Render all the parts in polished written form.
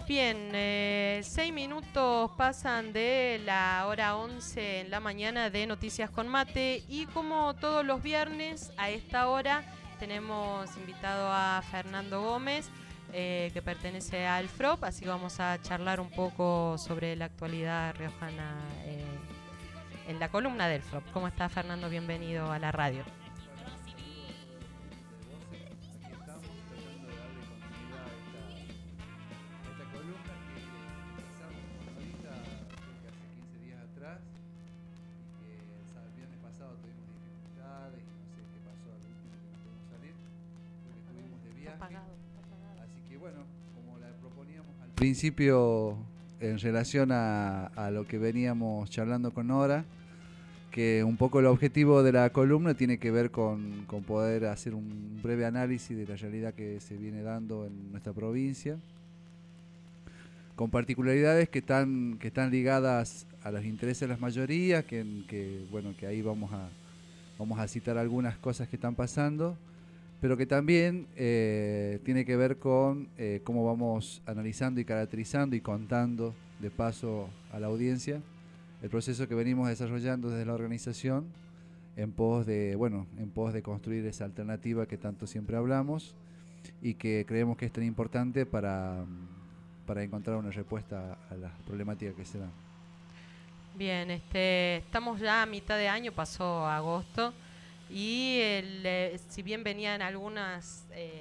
Bien, 6 minutos pasan de la hora 11 en la mañana de Noticias con Mate y como todos los viernes a esta hora tenemos invitado a Fernando Gómez, que pertenece al FROP, así que vamos a charlar un poco sobre la actualidad riojana en la columna del FROP. ¿Cómo está, Fernando? Bienvenido a la radio. Así que bueno, como la proponíamos al principio en relación a lo que veníamos charlando con Nora, que un poco el objetivo de la columna tiene que ver con poder hacer un breve análisis de la realidad que se viene dando en nuestra provincia, con particularidades que están ligadas a los intereses de las mayorías, bueno, que ahí vamos a citar algunas cosas que están pasando, pero que también tiene que ver con cómo vamos analizando y caracterizando y contando de paso a la audiencia el proceso que venimos desarrollando desde la organización en pos de construir esa alternativa que tanto siempre hablamos y que creemos que es tan importante para encontrar una respuesta a las problemáticas que se dan. Bien, estamos ya a mitad de año, pasó agosto. Y si bien venían algunos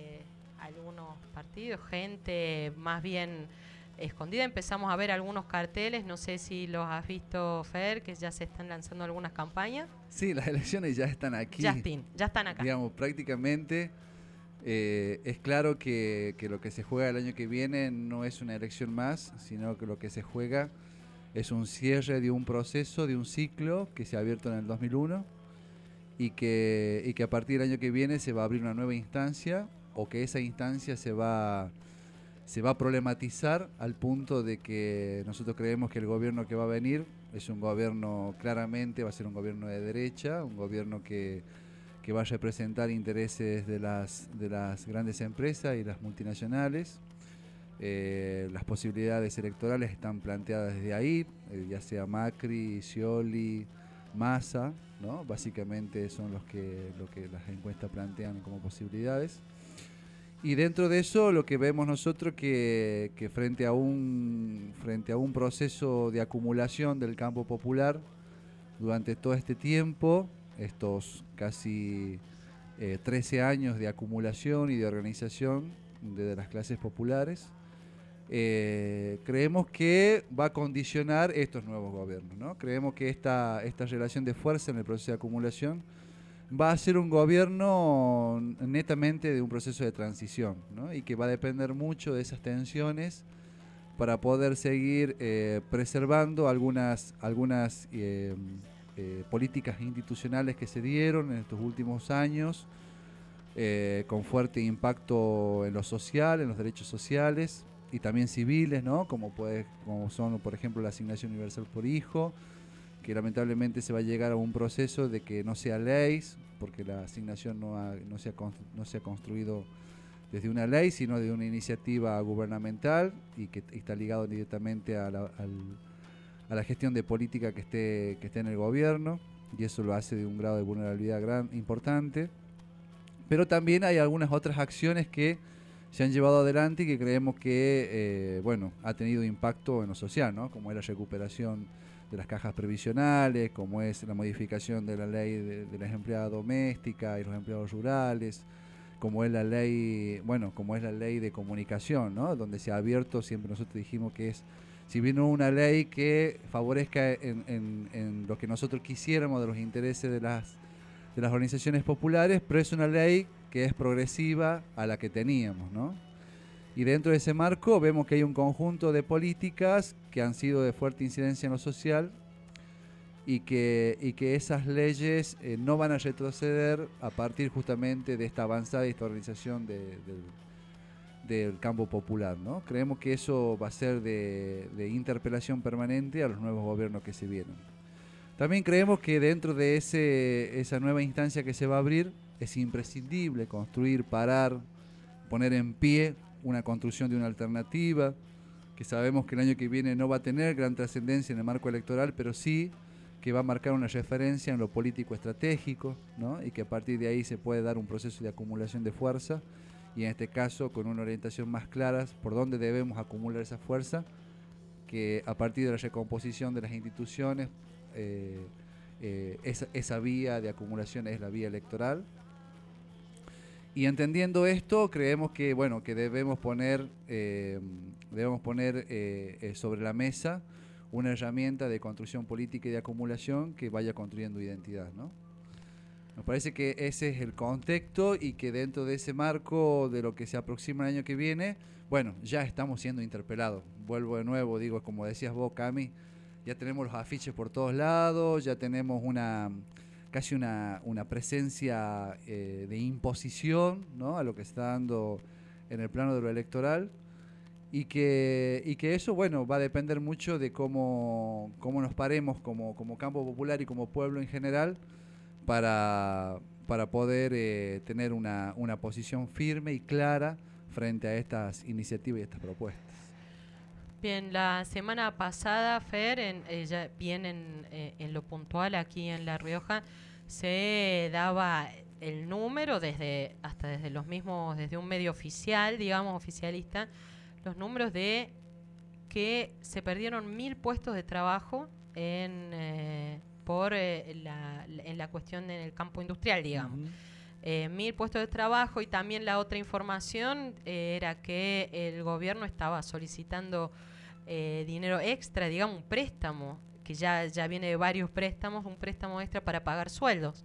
partidos, gente más bien escondida, empezamos a ver algunos carteles, no sé si los has visto, Fer, que ya se están lanzando algunas campañas. Sí, las elecciones ya están aquí. Ya están acá. Digamos, prácticamente es claro que lo que se juega el año que viene no es una elección más, sino que lo que se juega es un cierre de un proceso, de un ciclo que se ha abierto en el 2001. Y que a partir del año que viene se va a abrir una nueva instancia, o que esa instancia se va a problematizar al punto de que nosotros creemos que el gobierno que va a venir es un gobierno, claramente va a ser un gobierno de derecha, un gobierno que va a representar intereses de las grandes empresas y las multinacionales. Las posibilidades electorales están planteadas desde ahí, ya sea Macri, Scioli, Massa, ¿no? Básicamente son lo que las encuestas plantean como posibilidades. Y dentro de eso lo que vemos nosotros que frente a un proceso de acumulación del campo popular durante todo este tiempo, estos casi 13 años de acumulación y de organización de las clases populares, creemos que va a condicionar estos nuevos gobiernos, ¿no? Creemos que esta relación de fuerza en el proceso de acumulación va a ser un gobierno netamente de un proceso de transición, ¿no? Y que va a depender mucho de esas tensiones para poder seguir preservando algunas políticas institucionales que se dieron en estos últimos años, con fuerte impacto en lo social, en los derechos sociales y también civiles, ¿no? Como son, por ejemplo, la asignación universal por hijo, que lamentablemente se va a llegar a un proceso de que no sea ley, porque la asignación no se ha construido desde una ley, sino de una iniciativa gubernamental y que está ligado directamente a la gestión de política que esté en el gobierno, y eso lo hace de un grado de vulnerabilidad importante. Pero también hay algunas otras acciones que se han llevado adelante y que creemos que ha tenido impacto en lo social, ¿no? Como es la recuperación de las cajas previsionales, como es la modificación de la ley de las empleadas domésticas y los empleados rurales, como es la ley de comunicación, ¿no? Donde se ha abierto, siempre nosotros dijimos que es, si bien no una ley que favorezca en lo que nosotros quisiéramos de los intereses de las organizaciones populares, pero es una ley que es progresiva a la que teníamos, ¿no? Y dentro de ese marco vemos que hay un conjunto de políticas que han sido de fuerte incidencia en lo social y que esas leyes no van a retroceder a partir justamente de esta avanzada y esta organización del campo popular, ¿no? Creemos que eso va a ser de interpelación permanente a los nuevos gobiernos que se vienen. También creemos que dentro de esa nueva instancia que se va a abrir es imprescindible construir, parar, poner en pie una construcción de una alternativa, que sabemos que el año que viene no va a tener gran trascendencia en el marco electoral, pero sí que va a marcar una referencia en lo político estratégico, ¿no? Y que a partir de ahí se puede dar un proceso de acumulación de fuerza, y en este caso con una orientación más clara por dónde debemos acumular esa fuerza, que a partir de la recomposición de las instituciones, esa vía de acumulación es la vía electoral. Y entendiendo esto, creemos que bueno, que debemos poner sobre la mesa una herramienta de construcción política y de acumulación que vaya construyendo identidad, ¿no? Nos parece que ese es el contexto, y que dentro de ese marco de lo que se aproxima el año que viene, bueno, ya estamos siendo interpelados. Vuelvo de nuevo, digo, como decías vos, Cami, ya tenemos los afiches por todos lados, ya tenemos casi una presencia de imposición, ¿no?, a lo que se está dando en el plano de lo electoral, y que eso, bueno, va a depender mucho de cómo nos paremos como campo popular y como pueblo en general para poder tener una posición firme y clara frente a estas iniciativas y estas propuestas. Bien, la semana pasada, Fer, ya bien en lo puntual aquí en La Rioja, se daba el número desde un medio oficial, digamos, oficialista, los números de que se perdieron 1000 puestos de trabajo en la cuestión en el campo industrial, digamos. 1000 puestos de trabajo, y también la otra información era que el gobierno estaba solicitando dinero extra, digamos, un préstamo, que ya viene de varios préstamos, un préstamo extra para pagar sueldos.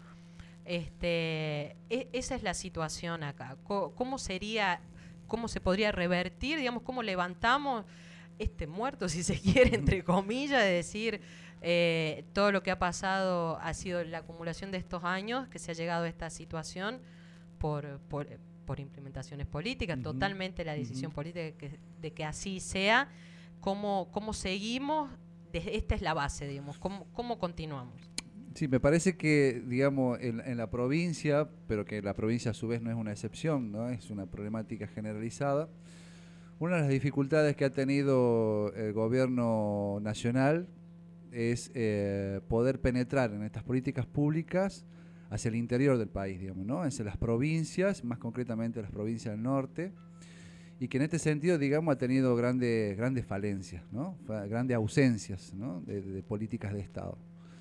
Esa es la situación acá. ¿Cómo se podría revertir, digamos, cómo levantamos este muerto, si se quiere, entre comillas, de decir todo lo que ha pasado ha sido la acumulación de estos años, que se ha llegado a esta situación por implementaciones políticas, totalmente la decisión política de que así sea. ¿Cómo seguimos? Esta es la base, digamos, ¿cómo continuamos? Sí, me parece que, digamos, en la provincia, pero que la provincia a su vez no es una excepción, ¿no? Es una problemática generalizada. Una de las dificultades que ha tenido el gobierno nacional es poder penetrar en estas políticas públicas hacia el interior del país, digamos, ¿no? Hacia las provincias, más concretamente las provincias del norte, y que en este sentido, digamos, ha tenido grandes falencias, ¿no? Grandes ausencias, ¿no?, de políticas de Estado.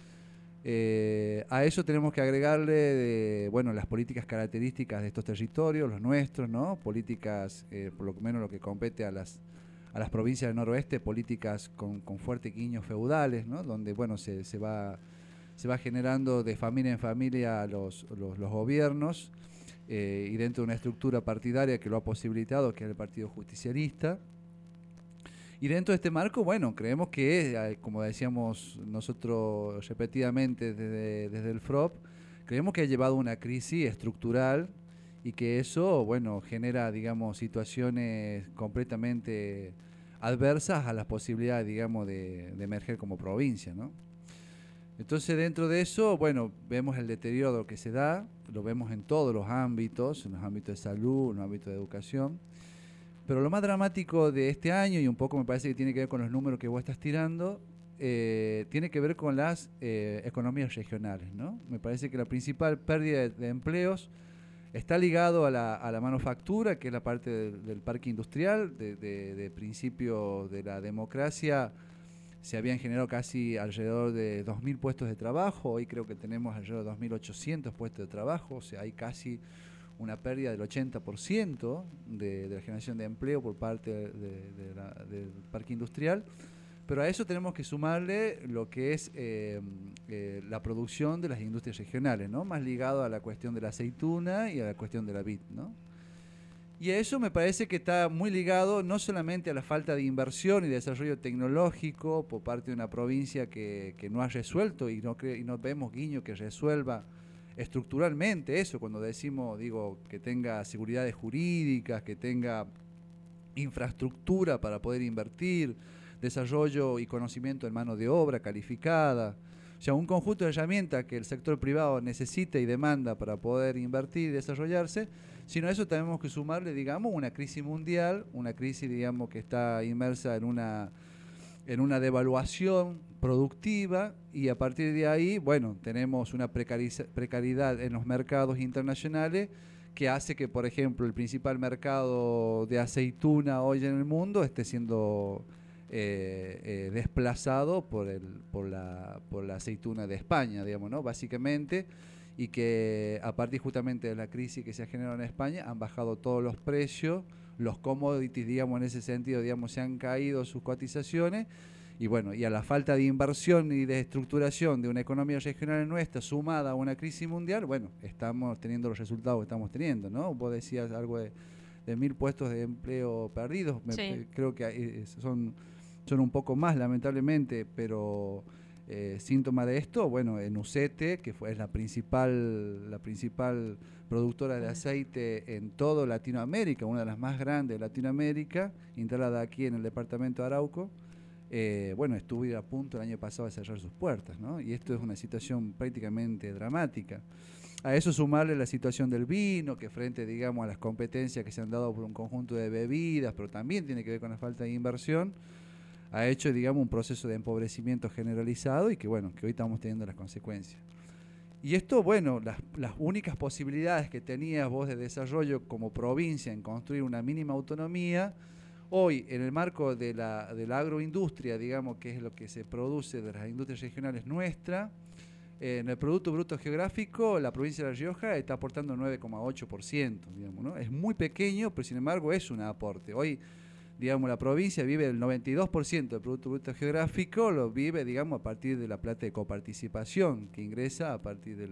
A eso tenemos que agregarle las políticas características de estos territorios, los nuestros, ¿no? Políticas, por lo menos lo que compete a las provincias del noroeste, políticas con fuertes guiños feudales, ¿no? Donde se va generando de familia en familia los gobiernos, y dentro de una estructura partidaria que lo ha posibilitado, que es el Partido Justicialista. Y dentro de este marco, creemos que, como decíamos nosotros repetidamente desde el FROP, creemos que ha llevado una crisis estructural, y que eso, genera, digamos, situaciones completamente adversas a las posibilidades, digamos, de emerger como provincia, ¿no? Entonces, dentro de eso, vemos el deterioro que se da, lo vemos en todos los ámbitos, en los ámbitos de salud, en los ámbitos de educación. Pero lo más dramático de este año, y un poco me parece que tiene que ver con los números que vos estás tirando, tiene que ver con las economías regionales, ¿no? Me parece que la principal pérdida de empleos está ligado a la manufactura, que es la parte del parque industrial. De principio de la democracia se habían generado casi alrededor de 2.000 puestos de trabajo. Hoy creo que tenemos alrededor de 2.800 puestos de trabajo, o sea, hay casi una pérdida del 80% de la generación de empleo por parte del parque industrial. Pero a eso tenemos que sumarle lo que es la producción de las industrias regionales, ¿no? Más ligado a la cuestión de la aceituna y a la cuestión de la vid, ¿no? Y a eso me parece que está muy ligado no solamente a la falta de inversión y desarrollo tecnológico por parte de una provincia que no ha resuelto, y no vemos guiño que resuelva estructuralmente eso. Cuando decimos, que tenga seguridades jurídicas, que tenga infraestructura para poder invertir, desarrollo y conocimiento en mano de obra calificada, O sea, un conjunto de herramientas que el sector privado necesita y demanda para poder invertir y desarrollarse, sino a eso tenemos que sumarle, digamos, una crisis mundial, una crisis, digamos, que está inmersa en una devaluación productiva, y a partir de ahí, bueno, tenemos una precariedad en los mercados internacionales que hace que, por ejemplo, el principal mercado de aceituna hoy en el mundo esté siendo desplazado por la aceituna de España, digamos, ¿no? Básicamente, y que a partir justamente de la crisis que se ha generado en España han bajado todos los precios, los commodities, digamos, en ese sentido, digamos, se han caído sus cotizaciones, y bueno, y a la falta de inversión y de estructuración de una economía regional nuestra, sumada a una crisis mundial, bueno, estamos teniendo los resultados que estamos teniendo, ¿no? Vos decías algo de 1.000 puestos de empleo perdidos, Sí. creo que son un poco más, lamentablemente, pero síntoma de esto, bueno, en Ucete, que es la principal productora de aceite en todo Latinoamérica, una de las más grandes de Latinoamérica, instalada aquí en el departamento de Arauco, bueno, estuvo a punto el año pasado de cerrar sus puertas, ¿no? Y esto es una situación prácticamente dramática. A eso sumarle la situación del vino, que frente, digamos, a las competencias que se han dado por un conjunto de bebidas, pero también tiene que ver con la falta de inversión, ha hecho, digamos, un proceso de empobrecimiento generalizado y que, bueno, que hoy estamos teniendo las consecuencias. Y esto, bueno, las únicas posibilidades que tenías vos de desarrollo como provincia en construir una mínima autonomía, hoy en el marco de la agroindustria, digamos, que es lo que se produce de las industrias regionales nuestras, en el Producto Bruto Geográfico, la provincia de La Rioja está aportando 9,8%, digamos, ¿no? Es muy pequeño, pero sin embargo es un aporte. Hoy, digamos, la provincia vive el 92% del Producto Bruto Geográfico, lo vive, digamos, a partir de la plata de coparticipación que ingresa a partir de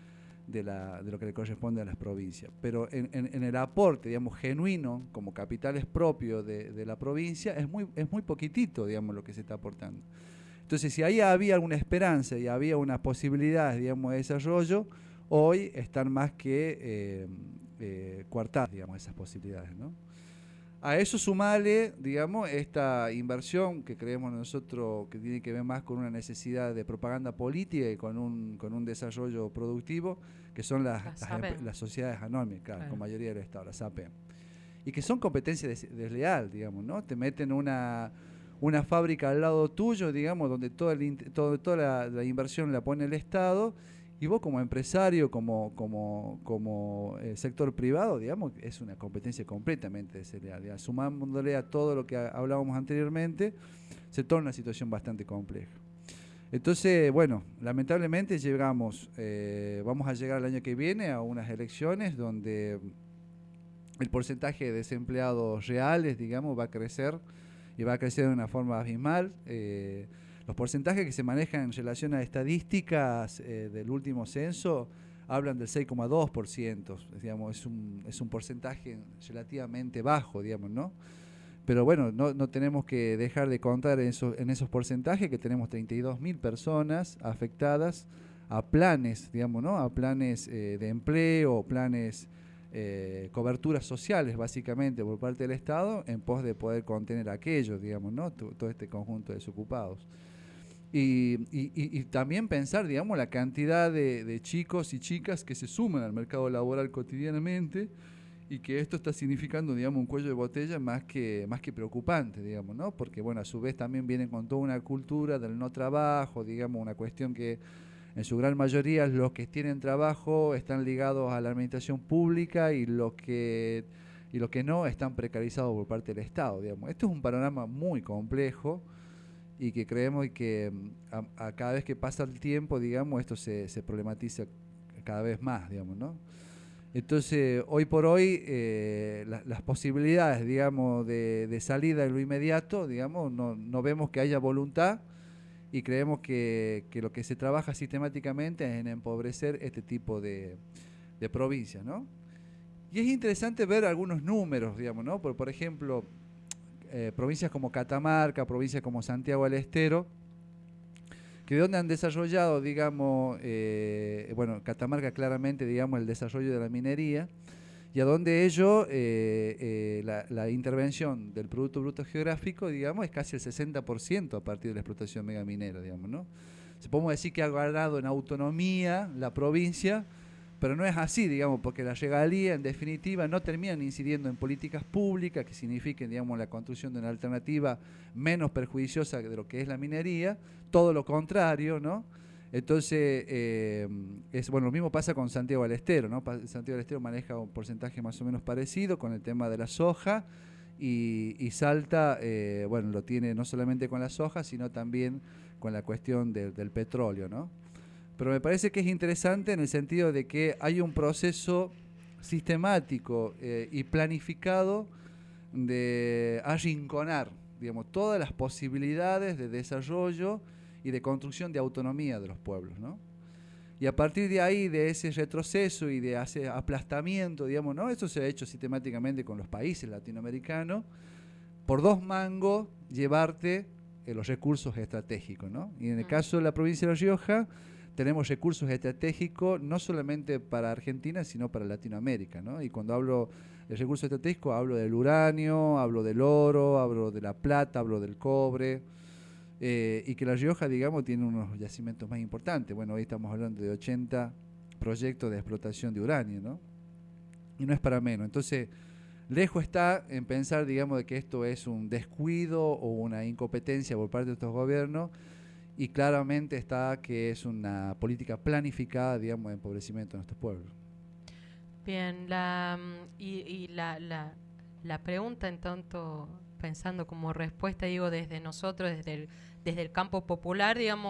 lo que le corresponde a las provincias. Pero en el aporte, digamos, genuino, como capitales propios de la provincia, es muy poquitito, digamos, lo que se está aportando. Entonces, si ahí había alguna esperanza y había unas posibilidades, digamos, de desarrollo, hoy están más que coartadas, digamos, esas posibilidades, ¿no? A eso sumale, digamos, esta inversión que creemos nosotros que tiene que ver más con una necesidad de propaganda política y con un desarrollo productivo, que son las sociedades anónimas, claro, con mayoría del Estado, las APE. Y que son competencia desleal, digamos, ¿no? Te meten una fábrica al lado tuyo, digamos, donde toda la inversión la pone el Estado, y vos como empresario, como sector privado, digamos, es una competencia completamente desleal. Sumándole a todo lo que hablábamos anteriormente, se torna una situación bastante compleja. Entonces, bueno, lamentablemente vamos a llegar el año que viene a unas elecciones donde el porcentaje de desempleados reales, digamos, va a crecer, y va a crecer de una forma abismal. Los porcentajes que se manejan en relación a estadísticas del último censo hablan del 6,2%, digamos, es un porcentaje relativamente bajo, digamos, ¿no? Pero bueno, no tenemos que dejar de contar en esos porcentajes que tenemos 32.000 personas afectadas a planes, digamos, ¿no? A planes de empleo, planes coberturas sociales, básicamente, por parte del Estado, en pos de poder contener aquello, digamos, ¿no? Todo este conjunto de desocupados. Y también pensar, digamos, la cantidad de chicos y chicas que se suman al mercado laboral cotidianamente, y que esto está significando, digamos, un cuello de botella más que preocupante, digamos, ¿no? Porque, bueno, a su vez también vienen con toda una cultura del no trabajo, digamos, una cuestión que en su gran mayoría los que tienen trabajo están ligados a la administración pública, y los que no están precarizados por parte del Estado, digamos. Esto es un panorama muy complejo, y que creemos que a cada vez que pasa el tiempo, digamos, esto se problematiza cada vez más, digamos, ¿no? Entonces, hoy por hoy, las posibilidades, digamos, de salida en lo inmediato, digamos, no vemos que haya voluntad, y creemos que lo que se trabaja sistemáticamente es en empobrecer este tipo de provincias, ¿no? Y es interesante ver algunos números, digamos, ¿no? Por ejemplo, provincias como Catamarca, provincias como Santiago del Estero, que de donde han desarrollado, digamos, bueno, Catamarca claramente, digamos, el desarrollo de la minería, y a donde ello la intervención del Producto Bruto Geográfico, digamos, es casi el 60% a partir de la explotación megaminera, digamos, ¿no? se podemos decir que ha ganado en autonomía la provincia, pero no es así, digamos, porque la regalía, en definitiva, no terminan incidiendo en políticas públicas que signifiquen, digamos, la construcción de una alternativa menos perjudiciosa de lo que es la minería, todo lo contrario, ¿no? Entonces, bueno, lo mismo pasa con Santiago del Estero, ¿no? Santiago del Estero maneja un porcentaje más o menos parecido con el tema de la soja, y Salta, bueno, lo tiene no solamente con la soja, sino también con la cuestión del petróleo, ¿no? Pero me parece que es interesante en el sentido de que hay un proceso sistemático y planificado de arrinconar, digamos, todas las posibilidades de desarrollo y de construcción de autonomía de los pueblos, ¿no? Y a partir de ahí, de ese retroceso y de ese aplastamiento, digamos, ¿no? Eso se ha hecho sistemáticamente con los países latinoamericanos, por 2 mangos llevarte los recursos estratégicos, ¿no? Y en el caso de la provincia de La Rioja, tenemos recursos estratégicos no solamente para Argentina, sino para Latinoamérica, ¿no? Y cuando hablo de recursos estratégicos, hablo del uranio, hablo del oro, hablo de la plata, hablo del cobre, y que La Rioja, digamos, tiene unos yacimientos más importantes. Bueno, hoy estamos hablando de 80 proyectos de explotación de uranio, ¿no? Y no es para menos. Entonces, lejos está en pensar, digamos, de que esto es un descuido o una incompetencia por parte de estos gobiernos, y claramente está que es una política planificada, digamos, de empobrecimiento de nuestros pueblos. Bien, la pregunta, en tanto, pensando como respuesta, digo, desde nosotros, desde el campo popular, digamos,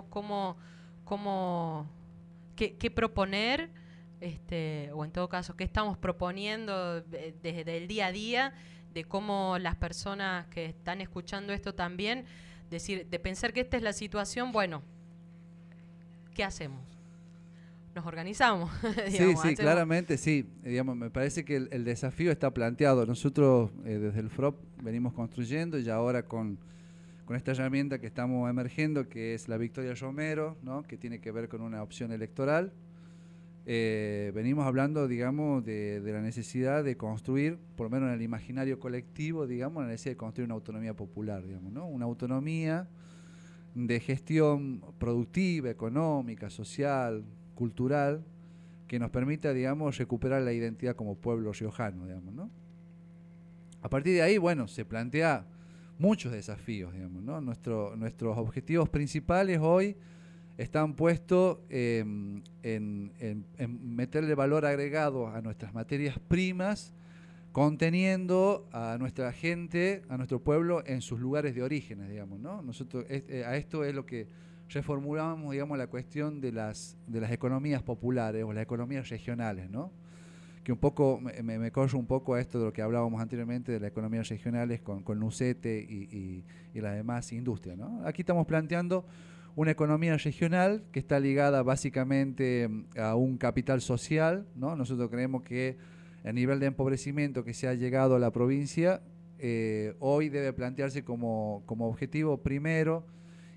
qué proponer, o en todo caso, qué estamos proponiendo desde el día a día, de cómo las personas que están escuchando esto también, de pensar que esta es la situación, bueno, ¿qué hacemos? Nos organizamos. Digamos, sí, claramente sí. Digamos, me parece que el desafío está planteado. Nosotros desde el FROP venimos construyendo, y ahora con esta herramienta que estamos emergiendo, que es la Victoria Romero, ¿no? Que tiene que ver con una opción electoral. Venimos hablando, digamos, de la necesidad de construir, por lo menos en el imaginario colectivo, digamos, la necesidad de construir una autonomía popular, digamos, ¿no? Una autonomía de gestión productiva, económica, social, cultural, que nos permita, digamos, recuperar la identidad como pueblo riojano, digamos, ¿no? A partir de ahí, bueno, se plantea muchos desafíos, digamos, ¿no? Nuestros objetivos principales hoy están puestos en meterle valor agregado a nuestras materias primas, conteniendo a nuestra gente, a nuestro pueblo en sus lugares de orígenes, digamos, ¿no? Nosotros a esto es lo que reformulamos, digamos, la cuestión de las economías populares o las economías regionales, ¿no? Que un poco me corro un poco a esto de lo que hablábamos anteriormente de las economías regionales con Nucete y las demás industrias, ¿no? Aquí estamos planteando una economía regional que está ligada básicamente a un capital social, ¿no? Nosotros creemos que el nivel de empobrecimiento que se ha llegado a la provincia hoy debe plantearse como objetivo primero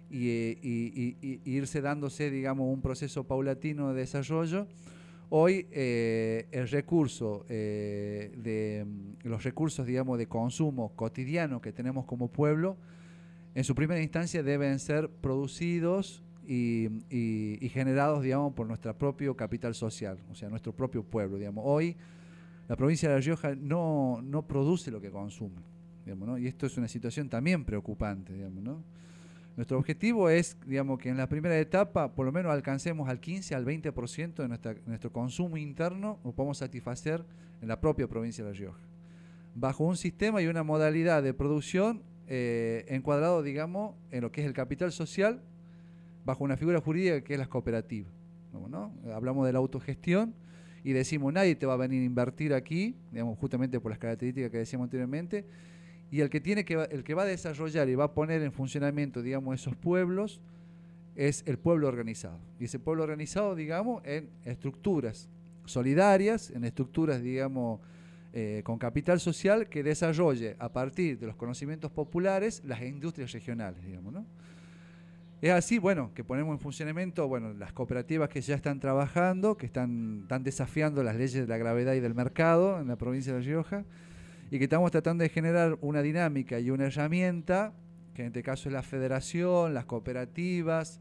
y irse dándose, digamos, un proceso paulatino de desarrollo. Hoy el recurso los recursos, digamos, de consumo cotidiano que tenemos como pueblo, en su primera instancia deben ser producidos y generados, digamos, por nuestro propio capital social, o sea, nuestro propio pueblo, digamos. Hoy la provincia de La Rioja no produce lo que consume, digamos, ¿no? Y esto es una situación también preocupante, digamos, ¿no? Nuestro objetivo es, digamos, que en la primera etapa por lo menos alcancemos al 15 al 20% de nuestro consumo interno, lo podemos satisfacer en la propia provincia de La Rioja, bajo un sistema y una modalidad de producción encuadrado, digamos, en lo que es el capital social, bajo una figura jurídica que es las cooperativas, ¿no? Hablamos de la autogestión y decimos, nadie te va a venir a invertir aquí, digamos, justamente por las características que decíamos anteriormente, y el que va a desarrollar y va a poner en funcionamiento, digamos, esos pueblos es el pueblo organizado. Y ese pueblo organizado, digamos, en estructuras solidarias, en estructuras, digamos, con capital social, que desarrolle a partir de los conocimientos populares las industrias regionales, digamos, ¿no? Es así, bueno, que ponemos en funcionamiento, bueno, las cooperativas que ya están trabajando, que están desafiando las leyes de la gravedad y del mercado en la provincia de La Rioja, y que estamos tratando de generar una dinámica y una herramienta, que en este caso es la federación, las cooperativas,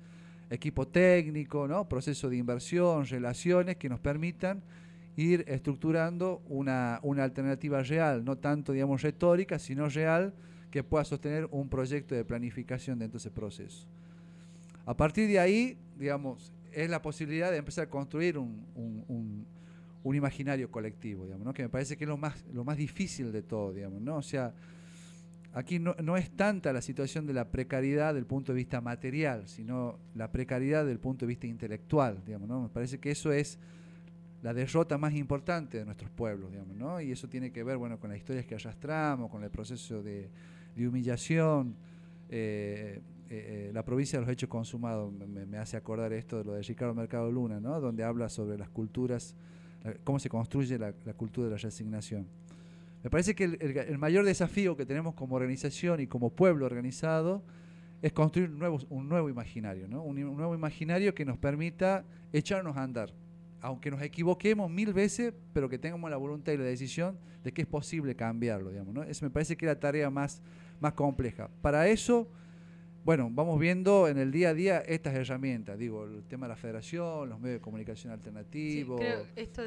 equipo técnico, ¿no? Proceso de inversión, relaciones que nos permitan ir estructurando una alternativa real, no tanto, digamos, retórica, sino real, que pueda sostener un proyecto de planificación dentro de ese proceso. A partir de ahí, digamos, es la posibilidad de empezar a construir un imaginario colectivo, digamos, ¿no? Que me parece que es lo más difícil de todo, digamos, ¿no? O sea, aquí no es tanta la situación de la precariedad del punto de vista material, sino la precariedad del punto de vista intelectual, digamos, ¿no? Me parece que eso es la derrota más importante de nuestros pueblos, digamos, ¿no? Y eso tiene que ver, bueno, con las historias que arrastramos, con el proceso de humillación. La provincia de los hechos consumados me hace acordar esto de lo de Ricardo Mercado Luna, ¿no? Donde habla sobre las culturas, cómo se construye la cultura de la resignación. Me parece que el mayor desafío que tenemos como organización y como pueblo organizado es construir un nuevo imaginario, ¿no? Un nuevo imaginario que nos permita echarnos a andar, aunque nos equivoquemos 1000 veces, pero que tengamos la voluntad y la decisión de que es posible cambiarlo, digamos, ¿no? Eso me parece que es la tarea más compleja. Para eso, bueno, vamos viendo en el día a día estas herramientas, digo, el tema de la federación, los medios de comunicación alternativos. Sí, creo esto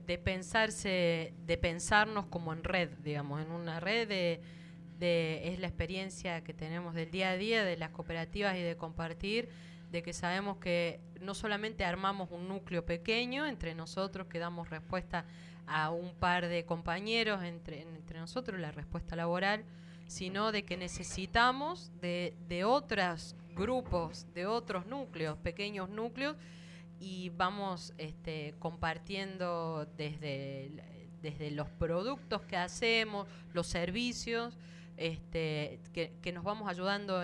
de pensarnos como en red, digamos, en una red es la experiencia que tenemos del día a día de las cooperativas y de compartir, de que sabemos que no solamente armamos un núcleo pequeño entre nosotros, que damos respuesta a un par de compañeros entre nosotros, la respuesta laboral, sino de que necesitamos de otros grupos, de otros núcleos, pequeños núcleos, y vamos compartiendo desde los productos que hacemos, los servicios, que nos vamos ayudando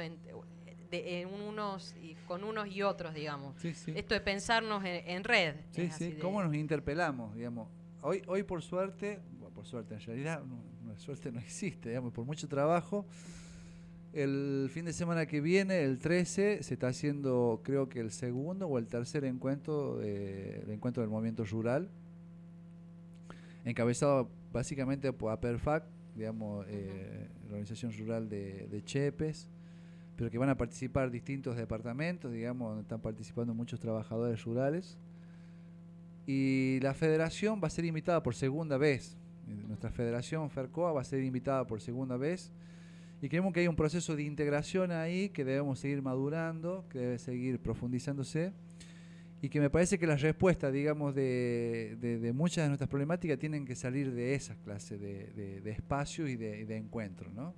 con unos y otros, digamos. Sí, sí. Esto de pensarnos en red. Sí, sí. ¿Cómo nos interpelamos, digamos? Hoy por suerte, en realidad suerte no existe, digamos, por mucho trabajo. El fin de semana que viene, el 13, se está haciendo, creo que el segundo o el tercer encuentro, el encuentro del movimiento rural, encabezado básicamente por APERFAC, digamos, la organización rural de Chepes, pero que van a participar distintos departamentos, digamos, donde están participando muchos trabajadores rurales. Y la federación va a ser invitada por segunda vez. Nuestra federación FERCOA va a ser invitada por segunda vez. Y creemos que hay un proceso de integración ahí que debemos seguir madurando, que debe seguir profundizándose. Y que me parece que las respuestas, digamos, de muchas de nuestras problemáticas tienen que salir de esa clase de espacios y de encuentros, ¿no?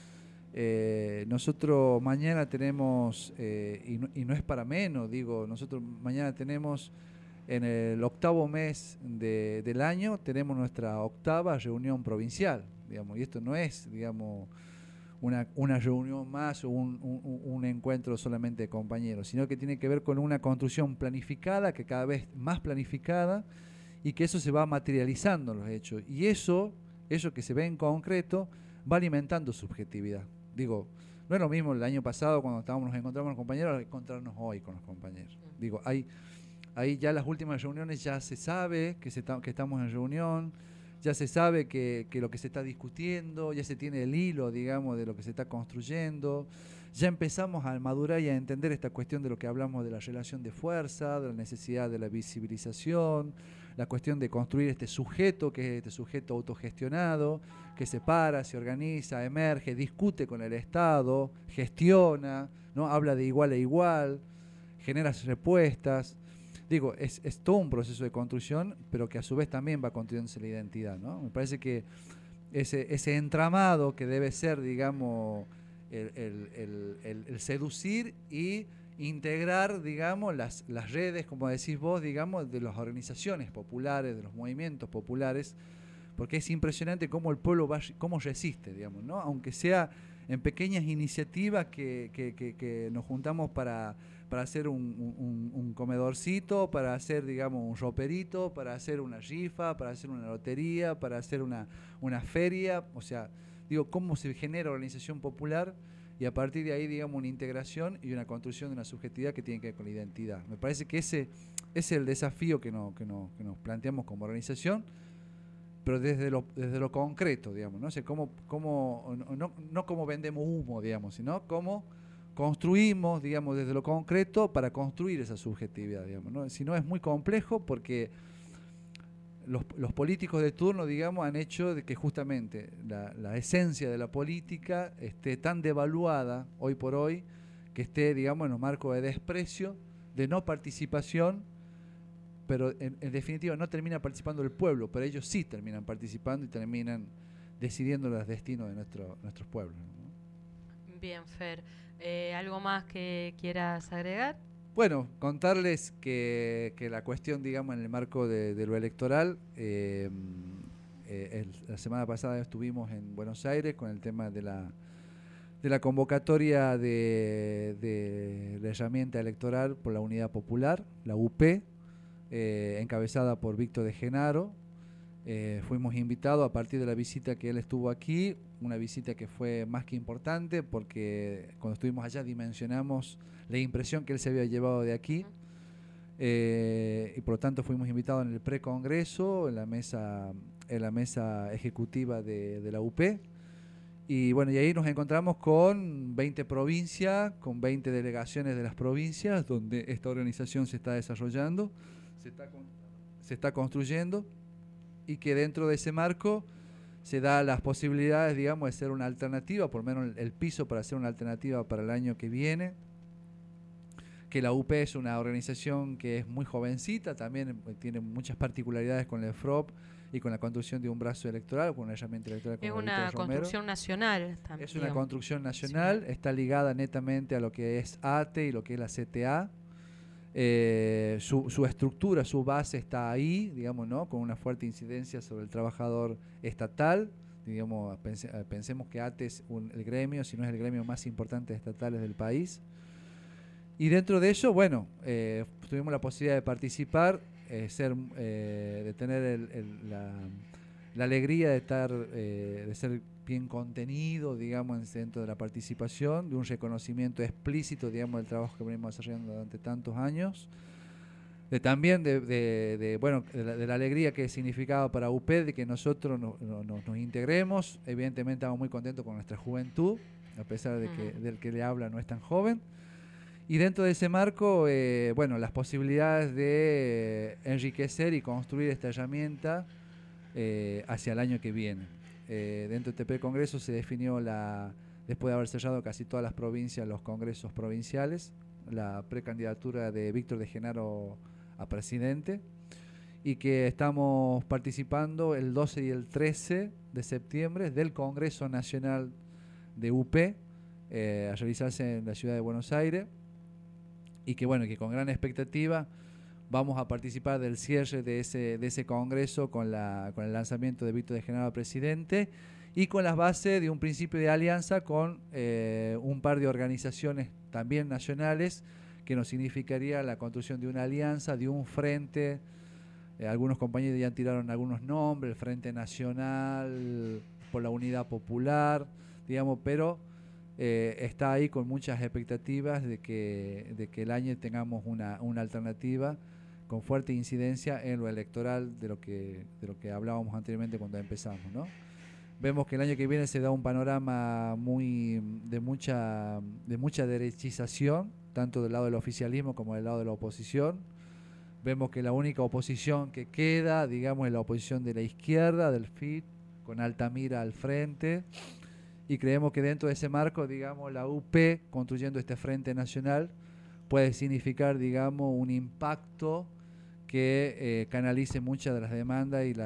Nosotros mañana tenemos, y no es para menos, digo, nosotros mañana tenemos, en el 8º mes del año, tenemos nuestra 8ª reunión provincial, digamos, y esto no es, digamos, una reunión más o un encuentro solamente de compañeros, sino que tiene que ver con una construcción planificada, que cada vez más planificada, y que eso se va materializando en los hechos, y eso que se ve en concreto va alimentando subjetividad. Digo, no es lo mismo el año pasado cuando nos encontramos con los compañeros, encontrarnos hoy con los compañeros. Digo, ahí ya las últimas reuniones ya se sabe que estamos en reunión, ya se sabe que lo que se está discutiendo, ya se tiene el hilo, digamos, de lo que se está construyendo, ya empezamos a madurar y a entender esta cuestión de lo que hablamos de la relación de fuerza, de la necesidad de la visibilización, la cuestión de construir este sujeto, que es este sujeto autogestionado, que se para, se organiza, emerge, discute con el Estado, gestiona, ¿no? Habla de igual a igual, genera respuestas. Digo, es todo un proceso de construcción, pero que a su vez también va construyéndose la identidad, ¿no? Me parece que ese entramado que debe ser, digamos, el seducir y integrar, digamos, las redes, como decís vos, digamos, de las organizaciones populares, de los movimientos populares, porque es impresionante cómo el pueblo cómo resiste, digamos, ¿no? Aunque sea en pequeñas iniciativas que nos juntamos para hacer un comedorcito, para hacer, digamos, un roperito, para hacer una rifa, para hacer una lotería, para hacer una feria, o sea, digo, cómo se genera organización popular y a partir de ahí, digamos, una integración y una construcción de una subjetividad que tiene que ver con la identidad. Me parece que ese es el desafío que nos planteamos como organización, pero desde lo concreto, digamos, no sé, no cómo vendemos humo, digamos, sino cómo construimos, digamos, desde lo concreto para construir esa subjetividad, digamos, ¿no? Si no, es muy complejo porque los políticos de turno, digamos, han hecho de que justamente la esencia de la política esté tan devaluada hoy por hoy, que esté, digamos, en un marco de desprecio, de no participación, pero en definitiva no termina participando el pueblo, pero ellos sí terminan participando y terminan decidiendo los destinos de nuestros pueblos, ¿no? Bien, Fer. ¿Algo más que quieras agregar? Bueno, contarles que la cuestión, digamos, en el marco de lo electoral, la semana pasada estuvimos en Buenos Aires con el tema de la convocatoria de la herramienta electoral por la Unidad Popular, la UP, encabezada por Víctor de Genaro. Fuimos invitados a partir de la visita que él estuvo aquí, una visita que fue más que importante porque cuando estuvimos allá dimensionamos la impresión que él se había llevado de aquí, y por lo tanto fuimos invitados en el precongreso, en la mesa ejecutiva de la UP, y bueno, y ahí nos encontramos con 20 provincias, con 20 delegaciones de las provincias donde esta organización se está desarrollando, se está construyendo, y que dentro de ese marco se da las posibilidades, digamos, de ser una alternativa, por lo menos el piso para ser una alternativa para el año que viene, que la UP es una organización que es muy jovencita, también tiene muchas particularidades con el FROP y con la construcción de un brazo electoral, con una herramienta electoral como Es una construcción nacional también. Es una construcción nacional, está ligada netamente a lo que es ATE y lo que es la CTA. Su estructura, su base está ahí, digamos, ¿no? Con una fuerte incidencia sobre el trabajador estatal. Digamos, pensemos que ATE es el gremio, si no es el gremio más importante estatales del país. Y dentro de ello, bueno, tuvimos la posibilidad de participar, de tener la alegría de estar, de ser bien contenido, digamos, dentro de la participación, de un reconocimiento explícito, digamos, del trabajo que venimos desarrollando durante tantos años, también de la alegría que significaba para UPED de que nosotros nos integremos. Evidentemente estamos muy contentos con nuestra juventud, a pesar de que del que le habla no es tan joven. Y dentro de ese marco, bueno, las posibilidades de enriquecer y construir esta herramienta hacia el año que viene. Dentro de este congreso se definió, después de haber cerrado casi todas las provincias, los congresos provinciales, la precandidatura de Víctor de Genaro a presidente, y que estamos participando el 12 y el 13 de septiembre del Congreso Nacional de UP, a realizarse en la ciudad de Buenos Aires, y que bueno, que con gran expectativa vamos a participar del cierre de ese congreso con el lanzamiento de Víctor de Genaro presidente, y con las bases de un principio de alianza con un par de organizaciones también nacionales, que nos significaría la construcción de una alianza, de un frente. Algunos compañeros ya tiraron algunos nombres: el Frente Nacional por la Unidad Popular, digamos, pero está ahí con muchas expectativas de que el año tengamos una alternativa con fuerte incidencia en lo electoral de lo que hablábamos anteriormente cuando empezamos, ¿no? Vemos que el año que viene se da un panorama de mucha derechización, tanto del lado del oficialismo como del lado de la oposición. Vemos que la única oposición que queda, digamos, es la oposición de la izquierda, del FIT, con Altamira al frente. Y creemos que dentro de ese marco, digamos, la UP, construyendo este Frente Nacional, puede significar, digamos, un impacto que canalice muchas de las demandas y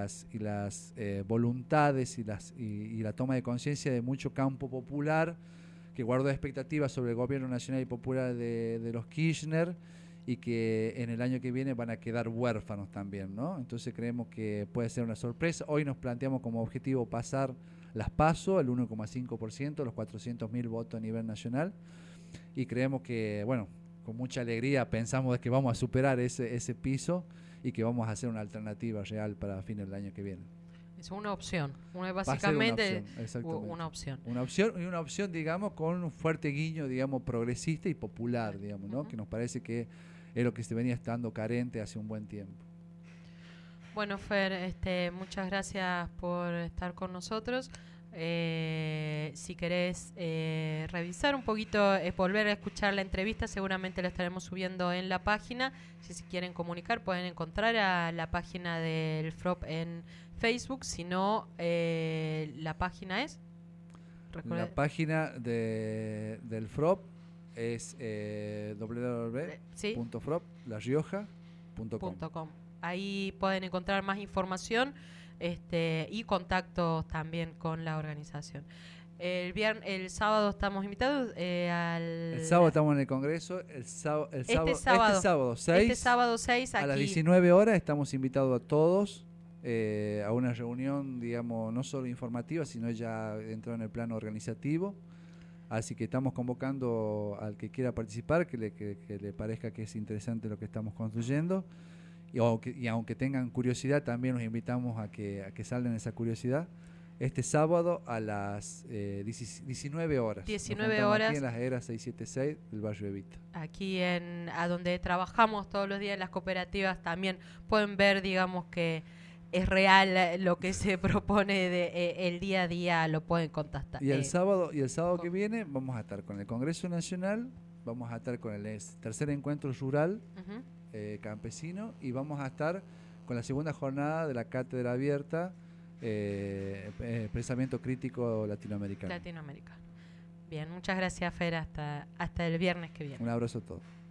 las voluntades y la toma de conciencia de mucho campo popular que guardó expectativas sobre el gobierno nacional y popular de los Kirchner, y que en el año que viene van a quedar huérfanos también, ¿no? Entonces creemos que puede ser una sorpresa. Hoy nos planteamos como objetivo pasar las PASO, el 1,5%, los 400.000 votos a nivel nacional, y creemos que, bueno, con mucha alegría pensamos de que vamos a superar ese piso y que vamos a hacer una alternativa real para fines del año que viene. Es una opción, básicamente una opción. Una opción, digamos, con un fuerte guiño, digamos, progresista y popular, digamos, ¿no? Que nos parece que es lo que se venía estando carente hace un buen tiempo. Bueno, Fer, muchas gracias por estar con nosotros. Si querés revisar un poquito, volver a escuchar la entrevista, seguramente la estaremos subiendo en la página. Si quieren comunicar, pueden encontrar a la página del FROP en Facebook. Si no, la página es... La página del FROP es www.froplarioja.com. Ahí pueden encontrar más información y contactos también con la organización. El sábado estamos invitados El sábado estamos en el Congreso. Este sábado 6 a aquí. las 19 horas estamos invitados a todos a una reunión, digamos, no solo informativa, sino ya dentro en el plano organizativo. Así que estamos convocando al que quiera participar, que le parezca que es interesante lo que estamos construyendo. Y aunque tengan curiosidad, también los invitamos a que salgan esa curiosidad. Este sábado a las 19 horas. 19 horas. Aquí en las Heras 676 del barrio Evita. Aquí a donde trabajamos todos los días en las cooperativas también pueden ver, digamos, que es real lo que se propone el día a día, lo pueden contactar. Y el sábado que viene vamos a estar con el Congreso Nacional, vamos a estar con el tercer encuentro rural campesino, y vamos a estar con la segunda jornada de la cátedra abierta pensamiento crítico latinoamericano. Bien, muchas gracias, Fer, hasta el viernes que viene. Un abrazo a todos.